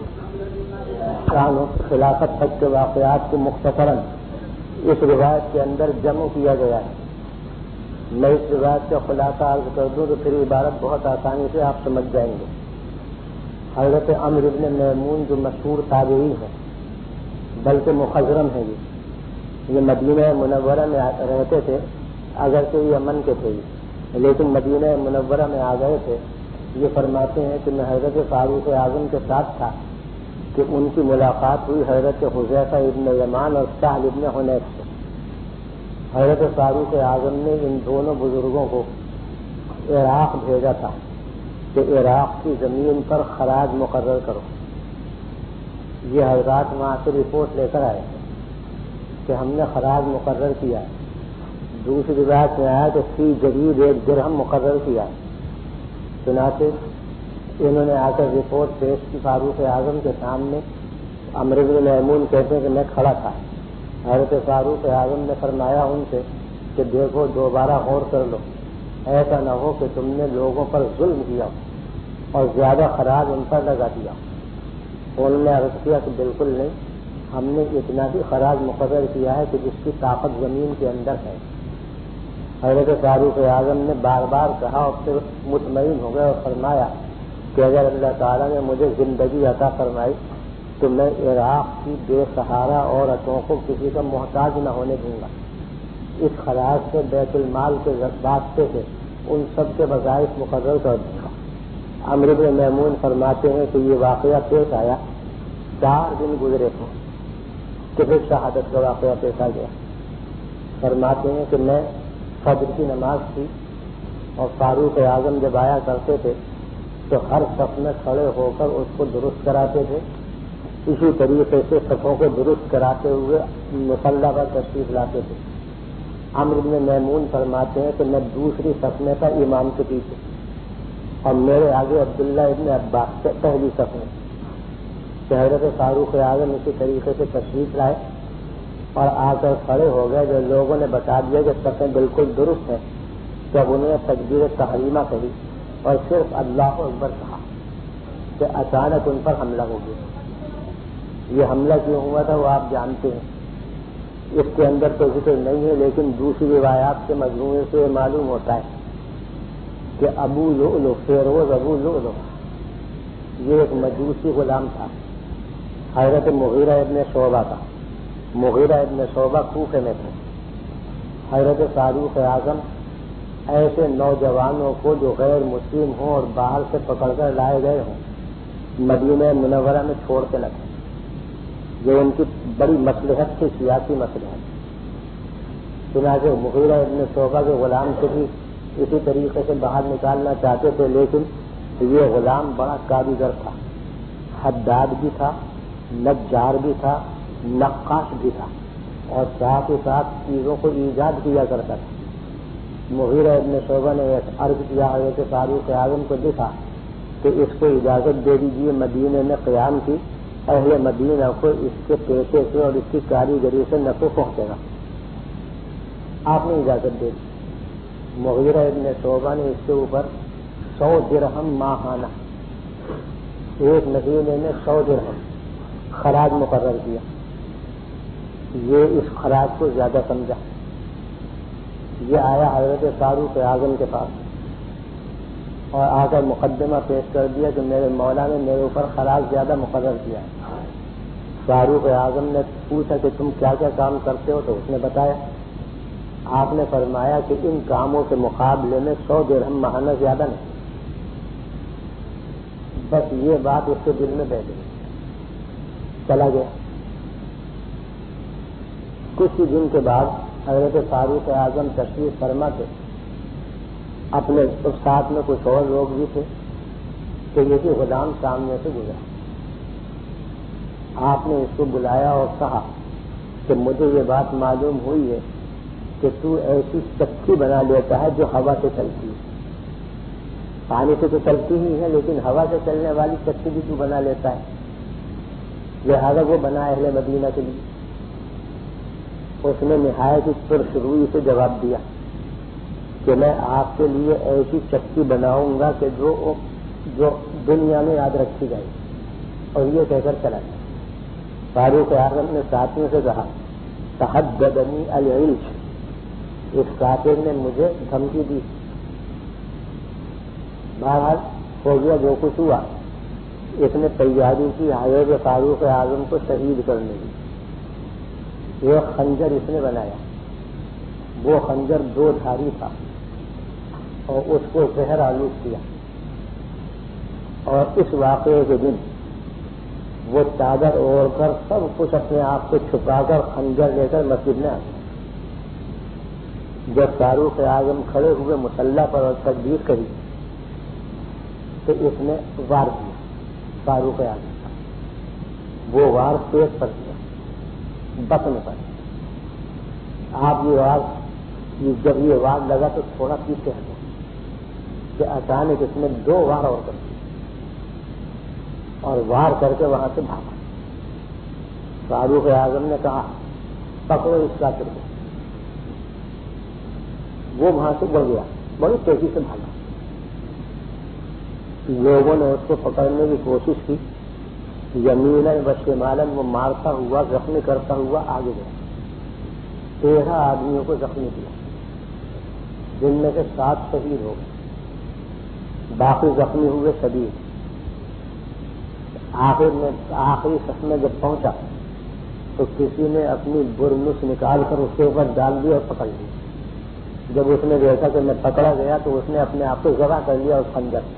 خلافت تک کے واقعات کو مختصراً اس روایت کے اندر جمع کیا گیا ہے. میں اس روایت کا خلاصہ عرض کر دوں تو پھر عبارت بہت آسانی سے آپ سمجھ جائیں گے. حضرت عمرو بن میمون جو مشہور تابعی ہے بلکہ مخضرم ہے یہ مدینہ منورہ میں رہتے تھے اگرچہ یہ یمن کے تھے لیکن مدینہ منورہ میں آ گئے تھے. یہ فرماتے ہیں کہ میں حضرت فاروق اعظم کے ساتھ تھا کہ ان کی ملاقات ہوئی حضرت حذیفہ ابن یمان اور سہل ابن حنیف سے. حضرت فاروق اعظم نے ان دونوں بزرگوں کو عراق بھیجا تھا کہ عراق کی زمین پر خراج مقرر کرو. یہ حضرات وہاں سے رپورٹ لے کر آئے کہ ہم نے خراج مقرر کیا. دوسری روایت میں آیا کہ فی جدید ایک درہم مقرر کیا. چنانچہ انہوں نے آ کر رپورٹ پیش کی فاروق اعظم کے سامنے. عمرو بن میمون کہتے ہیں کہ میں کھڑا تھا. حضرت فاروق اعظم نے فرمایا ان سے کہ دیکھو دوبارہ غور کر لو ایسا نہ ہو کہ تم نے لوگوں پر ظلم کیا اور زیادہ خراج ان پر لگا دیا. انہوں نے عرض کیا کہ بالکل نہیں ہم نے اتنا بھی خراج مقرر کیا ہے کہ جس کی طاقت زمین کے اندر ہے. حضرت فاروق اعظم نے بار بار کہا اور پھر مطمئن ہو گئے اور فرمایا کہ اگر اللہ تعالیٰ نے مجھے زندگی عطا فرمائی تو میں عراق کی بے سہارا عورتوں کو کسی کا محتاج نہ ہونے دوں گا. اس خراج سے بیت المال کے راستے سے ان سب کے وظائف مقرر کر دوں گا. عمرو بن میمون فرماتے ہیں کہ یہ واقعہ پیش آیا چار دن گزرے تھے کہ پھر شہادت کا واقعہ پیش آ گیا. فرماتے ہیں کہ میں فجر کی نماز تھی اور فاروق اعظم جب آیا کرتے تھے تو ہر صف میں کھڑے ہو کر اس کو درست کراتے تھے. اسی طریقے سے صفوں کو درست کراتے ہوئے مصلی پر تشریف لاتے تھے. عمرو بن میمون فرماتے ہیں کہ میں دوسری صف میں تھا امام کے پیچھے اور میرے آگے عبداللہ ابن عباس سے پہلی صف میں. کہ حضرت فاروق اعظم اسی طریقے سے تشریف لائے اور آ کر کھڑے ہو گئے. جو لوگوں نے بتا دیا کہ صفیں بالکل درست ہیں جب انہوں نے تکبیر تحریمہ کہی اور صرف اللہ اکبر کہا کہ اچانک ان پر حملہ ہو گیا. یہ حملہ کیوں ہوا تھا وہ آپ جانتے ہیں. اس کے اندر تو ذکر نہیں ہے لیکن دوسری روایات کے مجموعے سے یہ معلوم ہوتا ہے کہ ابو لؤلؤ فیروز ابو لؤلؤ یہ ایک مجوسی غلام تھا حضرت مغیرہ ابن شعبہ کا. مغیرہ ابن شعبہ کوفے میں تھے. حضرت فاروق اعظم ایسے نوجوانوں کو جو غیر مسلم ہوں اور باہر سے پکڑ کر لائے گئے ہوں مدینہ منورہ میں چھوڑ کے لگے. یہ ان کی بڑی مصلحت تھی سیاسی مصلحت. چنانچہ مغیرہ ابن شعبہ کے غلام سے بھی اسی طریقے سے باہر نکالنا چاہتے تھے لیکن یہ غلام بڑا کاریگر تھا حداد بھی تھا نجار بھی تھا نقاش بھی تھا اور ساتھ ہی ساتھ چیزوں کو ایجاد کیا کرتا تھا. مغیرہ ابن شعبہ نے عرض کیا حضرت فاروق اعظم کو دیکھا کہ اس کو اجازت دے دیجیے مدینے میں قیام کی، اہل مدینہ کو اس کے پیسے سے اور اس کی کاریگری سے نفع پہنچے گا۔ آپ نے اجازت دے دی۔ مغیرہ ابن شعبہ نے اس کے اوپر سو درہم ماہانہ، ایک مہینے میں سو درہم خراج مقرر کیا۔ یہ اس خراج کو زیادہ سمجھا۔ یہ آیا حضرت فاروق اعظم کے پاس اور آ کر مقدمہ پیش کر دیا کہ میرے مولا نے میرے اوپر خراج زیادہ مقرر کیا ہے۔ فاروق اعظم نے پوچھا کہ تم کیا کیا کام کرتے ہو، تو اس نے بتایا۔ آپ نے فرمایا کہ ان کاموں کے مقابلے میں سو درہم ماہانہ زیادہ نہیں۔ بس یہ بات اس کے دل میں بیٹھ گئی، چلا گیا۔ کچھ ہی دن کے بعد حضرت فاروق اعظم تشریف فرما تھے، اپنے ساتھ میں کچھ اور لوگ بھی تھے کہ یہ غلام سامنے سے گزرا۔ آپ نے اس کو بلایا اور کہا کہ مجھے یہ بات معلوم ہوئی ہے کہ تو ایسی چکی بنا لیتا ہے جو ہوا سے چلتی ہے، پانی سے تو چلتی ہی ہے لیکن ہوا سے چلنے والی چکی بھی تو بنا لیتا ہے، لہذا وہ بنا اہل مدینہ کے لیے۔ اس نے نہایت پرسروئی روئی سے جواب دیا کہ میں آپ کے لیے ایسی چکی بناؤں گا کہ جو جو دنیا میں یاد رکھی جائے، اور یہ کہہ کر چلا گیا۔ فاروق اعظم نے ساتھیوں سے کہا تحدثنی العلج، اس کافر نے مجھے دھمکی دی۔ بہرحال ہو گیا جو کچھ ہوا، اس نے تیاری کی حضرت فاروق اعظم کو شہید کرنے کی۔ ایک خنجر اس نے بنایا، وہ خنجر دو دھاری تھا اور اس کو زہر آلود کیا، اور اس واقعے کے دن وہ چادر اوڑھ کر سب کچھ اپنے آپ کو چھپا کر خنجر لے کر مسجد میں آ گیا۔ جب فاروق اعظم کھڑے ہوئے مسلح پر اور تکبیر کری تو اس نے وار کیا فاروق اعظم کا، وہ وار تیز پڑ گیا بطن پر۔ آپ یہ وار جب یہ وار لگا تو تھوڑا پیچھے ہٹا کہ اچانک اس نے دو وار اور کر دی اور وار کر کے وہاں سے بھاگا۔ فاروق اعظم نے کہا پکڑو اس کافر کو۔ وہ وہاں سے بڑھ گیا، بڑی تیزی سے بھاگا۔ لوگوں نے اس کو پکڑنے کی کوشش کی، یمیناً و شمالاً وہ مارتا ہوا زخمی کرتا ہوا آگے گیا۔ تیرہ آدمیوں کو زخمی کیا، جن میں سے سات شہید ہو گئے، باقی زخمی ہوئے شدید۔ آخر میں آخری صف میں جب پہنچا تو کسی نے اپنی برنس نکال کر اس کے اوپر ڈال دی اور پکڑ لی۔ جب اس نے دیکھا کہ میں پکڑا گیا تو اس نے اپنے آپ کو ذبح کر لیا اس خنجر سے۔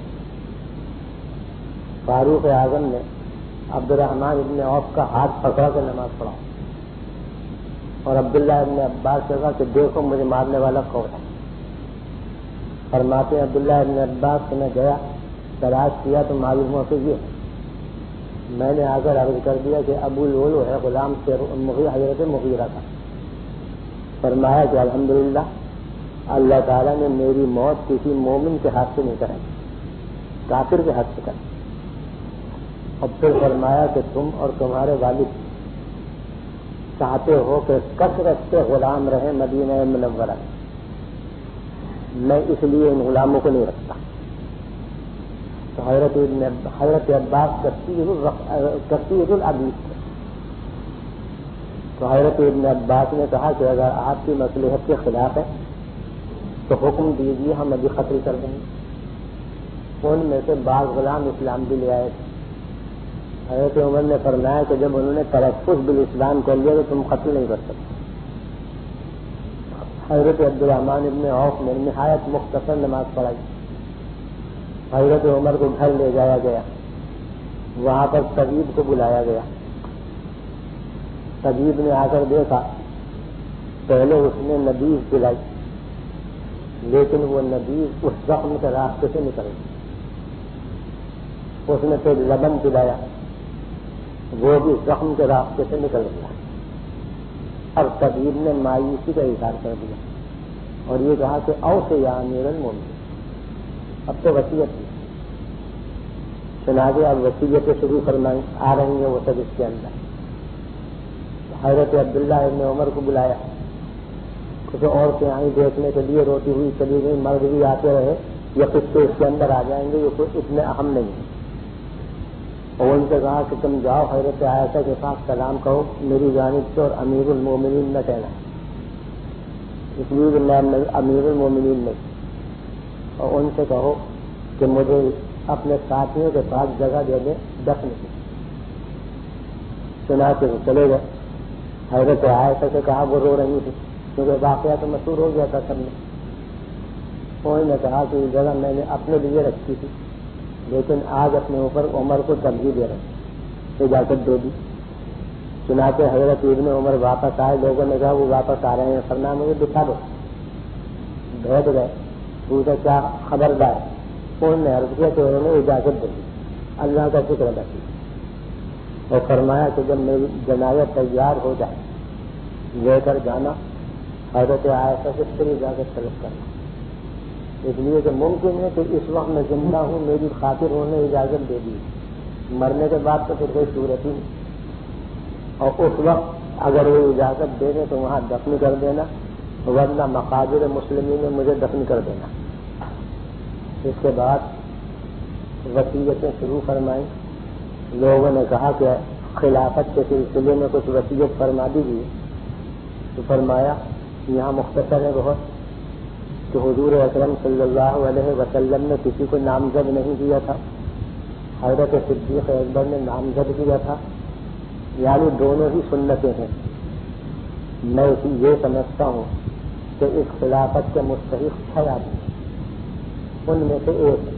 فاروق اعظم نے عبد الرحمن ابن عوف کا ہاتھ پکڑا کر نماز پڑھا اور عبداللہ ابن عباس سے کہا کہ دیکھو مجھے مارنے والا کون ہے۔ فرماتے ہیں عبداللہ ابن عباس سے میں گیا، تلاش کیا تو معلوم ہو کہ یہ ہے۔ میں نے آ کر عرض کر دیا کہ ابو لولو ہے، غلام سے حضرت مغیرہ کا۔ فرمایا کہ الحمدللہ اللہ تعالیٰ نے میری موت کسی مومن کے ہاتھ سے نہیں کرائی، کافر کے ہاتھ سے کرائی۔ اور پھر فرمایا کہ تم اور تمہارے والد چاہتے ہو کہ کثرت سے غلام رہے مدینہ منورہ، میں اس لیے ان غلاموں کو نہیں رکھتا۔ تو حضرت حضرت عباس کثیر العبید تھے، تو حضرت ابن عباس نے کہا کہ اگر آپ کی مصلحت کے خلاف ہے تو حکم دیجیے، ہم ابھی قتل کر دیں گے۔ ان میں سے بعض غلام اسلام بھی لے آئے تھے۔ حضرت عمر نے فرمایا کہ جب انہوں نے تلفظ بالاسلام کر لیا تو تم قتل نہیں کر سکتے۔ حضرت عبد الرحمن ابن عوف نے نہایت مختصر نماز پڑھائی۔ حضرت عمر کو گھر لے جایا گیا، وہاں پر طبیب کو بلایا گیا۔ طبیب نے آ کر دیکھا، پہلے اس نے نبیذ پلائی لیکن وہ نبیذ اس زخم کے راستے سے نکل گئی۔ اس نے پھر لبن پلایا، وہ بھی زخم کے راستے سے نکل گیا۔ اور طبیب نے مایوسی کا اظہار کر دیا اور یہ کہا کہ او سے یا امیر المومنین، اب تو وصیت کی۔ چنانچہ اب وصیتیں شروع فرمائی آ رہی ہیں وہ سب اس کے اندر. حضرت عبداللہ ابن عمر کو بلایا. کچھ عورتیں آئیں دیکھنے کے لیے, روتی ہوئی چلی گئی, مرد بھی آتے رہے. یہ قصے اس کے اندر آ جائیں گے, یہ کوئی اتنے اہم نہیں ہے. اور ان سے کہا کہ تم جاؤ حضرت عائشہ کے پاس سلام کہو, میری جانب سے, اور امیر المومنین نہ کہنا, اس لیے کہ میں امیر المومنین نہیں. اور ان سے کہو کہ مجھے اپنے ساتھیوں کے پاس جگہ دے دیں دفن کی. چنانچہ وہ چلے گئے. حضرت عائشہ سے کہا, وہ رو رہی تھی کیونکہ واقعہ تو مشہور ہو گیا تھا سب نے. انہوں نے کہا کہ یہ جگہ میں نے اپنے لیے رکھی تھی, لیکن آج اپنے اوپر عمر کو ترجیح دے رہے, اجازت دے دی. چنانچہ حضرت ابن عمر واپس آئے. لوگوں نے کہا وہ واپس آ رہے ہیں, فرمایا مجھے دکھا دو. بھیج گئے, پوچھا کیا خبردار. انہوں نے عرض کیا کہ انہوں نے اجازت دے دی, اللہ کا شکر ادا کیا. اور فرمایا کہ جب میری جنازہ تیار ہو جائے لے کر جانا, حضرت عائشہ سے پھر اجازت طلب کرنا. اس لیے کہ ممکن ہے کہ اس وقت میں زندہ ہوں, میری خاطر انہوں نے اجازت دے دی, مرنے کے بعد تو پھر کوئی صورت ہی نہیں. اور اس وقت اگر وہ اجازت دے دیں تو وہاں دفن کر دینا, ورنہ مقابر مسلمین میں مجھے دفن کر دینا. اس کے بعد وصیتیں شروع فرمائیں. لوگوں نے کہا کہ خلافت کے سلسلے میں کچھ وصیت فرما دیجیے. تو فرمایا یہاں مختصر ہے بہت, کہ حضور اکرم صلی اللہ علیہ وسلم نے کسی کو نامزد نہیں کیا تھا, حضرت صدیق اکبر نے نامزد کیا تھا, یعنی دونوں ہی سنتیں ہیں. میں یہ سمجھتا ہوں کہ اس خلافت کے مستحق چھ آدمی, ان میں سے ایک,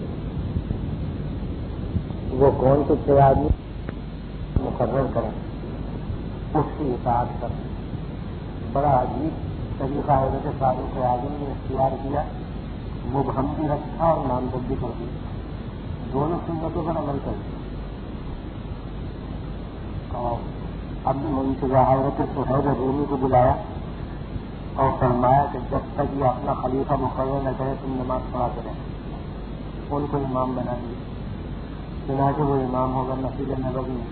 وہ کون سے چھ آدمی مقرر کریں, اس کی اطاعت کریں. بڑا عجیب طریقہ حضرت فاروق اعظم نے اختیار کیا, مبہم بھی رکھا اور نامزد بھی کر دیا, دونوں سنتوں پر عمل کر دیا. اور اب منتظر حضرت سہیل رومی کو بلایا اور فرمایا کہ جب تک یہ اپنا خلیفہ مقرر نہ کرے تم نماز پڑھا کریں. ان کو امام بنا دیا. چنانچہ وہ امام ہوگا مسجد نبوی میں.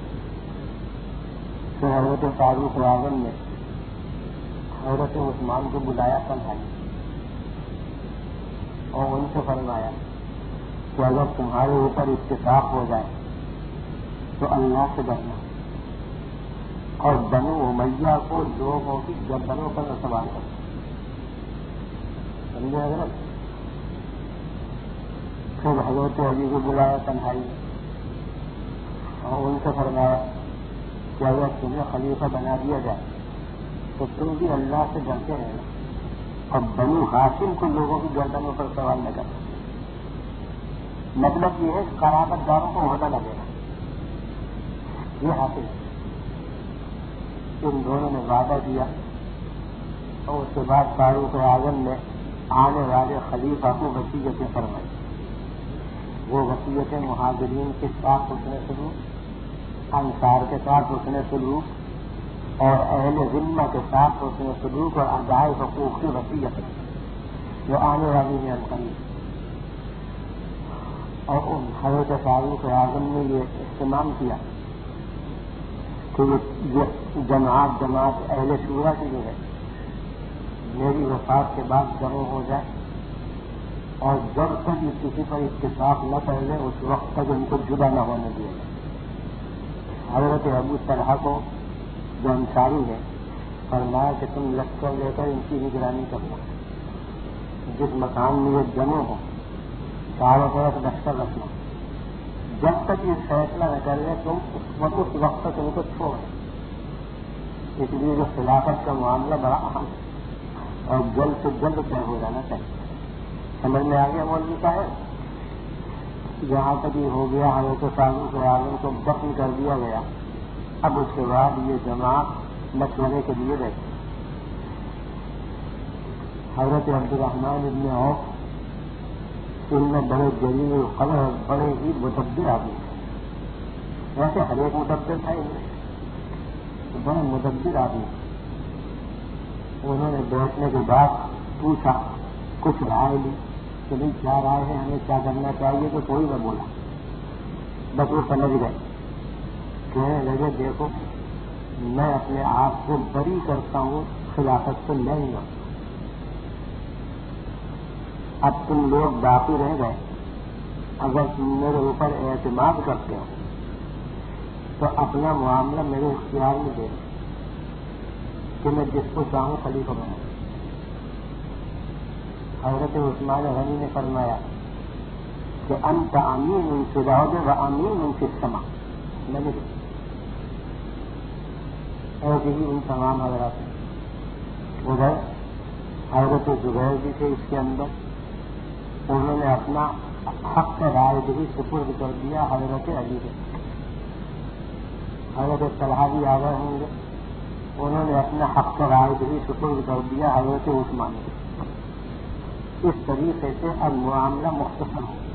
پھر حضرت فاروق اعظم نے حضرت عثمان کو بلایا تنہائی, اور ان سے فرمایا کہ اگر تمہارے اوپر اتفاق ہو جائے تو اللہ سے ڈرنا, اور بنو امیہ کو لوگوں کی گردنوں پر نہ سوار کرنا. سمجھے حضرت؟ پھر حضرت علی کو بلایا تنہائی, اور ان سے فرمایا کہ اگر تمہیں خلیفہ بنا دیا جائے تو تم بھی اللہ سے ڈرتے رہنا, اور بنو ہاشم کو لوگوں کی گردنوں پر سوال نہ کرنا. مطلب یہ ہے کہ قرابت داروں کو عہدہ لگے گا, یہ حاصل ہے. ان دونوں نے وعدہ کیا, اور اس کے بعد فاروق اعظم نے آنے والے خلیفہ کو وصیتیں فرمائی. وہ وصیتیں مہاجرین کے ساتھ حسن سلوک, انصار کے ساتھ حسن سلوک, اور اہل ذمہ کے ساتھ حسن سلوک اور ادائے حقوق کی وصیت جو آنے والی ہے القریب. اور ان حضرت فاروق اعظم نے یہ اہتمام کیا کہ یہ جماعت جماعت اہل شورا کی جو ہے میری وفات کے بعد جمع ہو جائے, اور جب تک یہ کسی پر اتفاق نہ کر لے اس وقت تک ان کو جدا نہ ہونے دیا جائے. حضرت ابو طلحہ کو جو انصاری ہے فرمایا کہ تم لشکر لے کر ان کی نگرانی کرو, جس مکان میں یہ جمع ہو چاروں طرف لشکر رکھنا, جب تک یہ فیصلہ نہ کر لے تم اس وقت اس وقت تک ان کو چھوڑ. اس لیے جو خلافت کا معاملہ بڑا اہم ہے اور جلد سے جلد طے ہو جانا چاہیے. سمجھ میں آ گیا مولوی صاحب؟ جہاں تک یہ ہو گیا حضرت فاروق اعظم کو دفن کر دیا گیا, اب اس کے بعد یہ جماعت مشورے کے لیے بیٹھے. حضرت عبد الرحمن ابن عوف ان میں بڑے جلیل القدر اور بڑے ہی مدبر آدمی تھے. ویسے ہر ایک مدبر تھا, بڑے مدبر آدمی. انہوں نے بیٹھنے کے بعد پوچھا, کچھ رائے لی کہ بھائی کیا رائے ہے, ہمیں کیا کرنا چاہیے, تو کوئی نہ بولا. بس وہ سمجھ گئے، کہنے لگے دیکھو میں اپنے آپ کو بری کرتا ہوں، خلافت سے میں ہی ہوں، اب تم لوگ باقی رہ گئے، اگر تم میرے اوپر اعتماد کرتے ہو تو اپنا معاملہ میرے اختیار میں دے کہ میں جس کو چاہوں خلیفہ بناؤں۔ حضرت عثمان غنی نے فرمایا کہ انت امین ان فی الارض و امین ان فی السماء، میں نے ایسے ہی ان تمام حضرات ادھر حضرت زبیر بھی تھے اس کے اندر، انہوں نے اپنا حق رائے بھی سپرد کر دیا حضرت علی کو، حضرت طلحہ بھی آ گئے ہوں گے، انہوں نے اپنا حق رائے بھی سپرد کر دیا حضرت عثمان کو۔ اس طریقے سے اب معاملہ مختصر ہو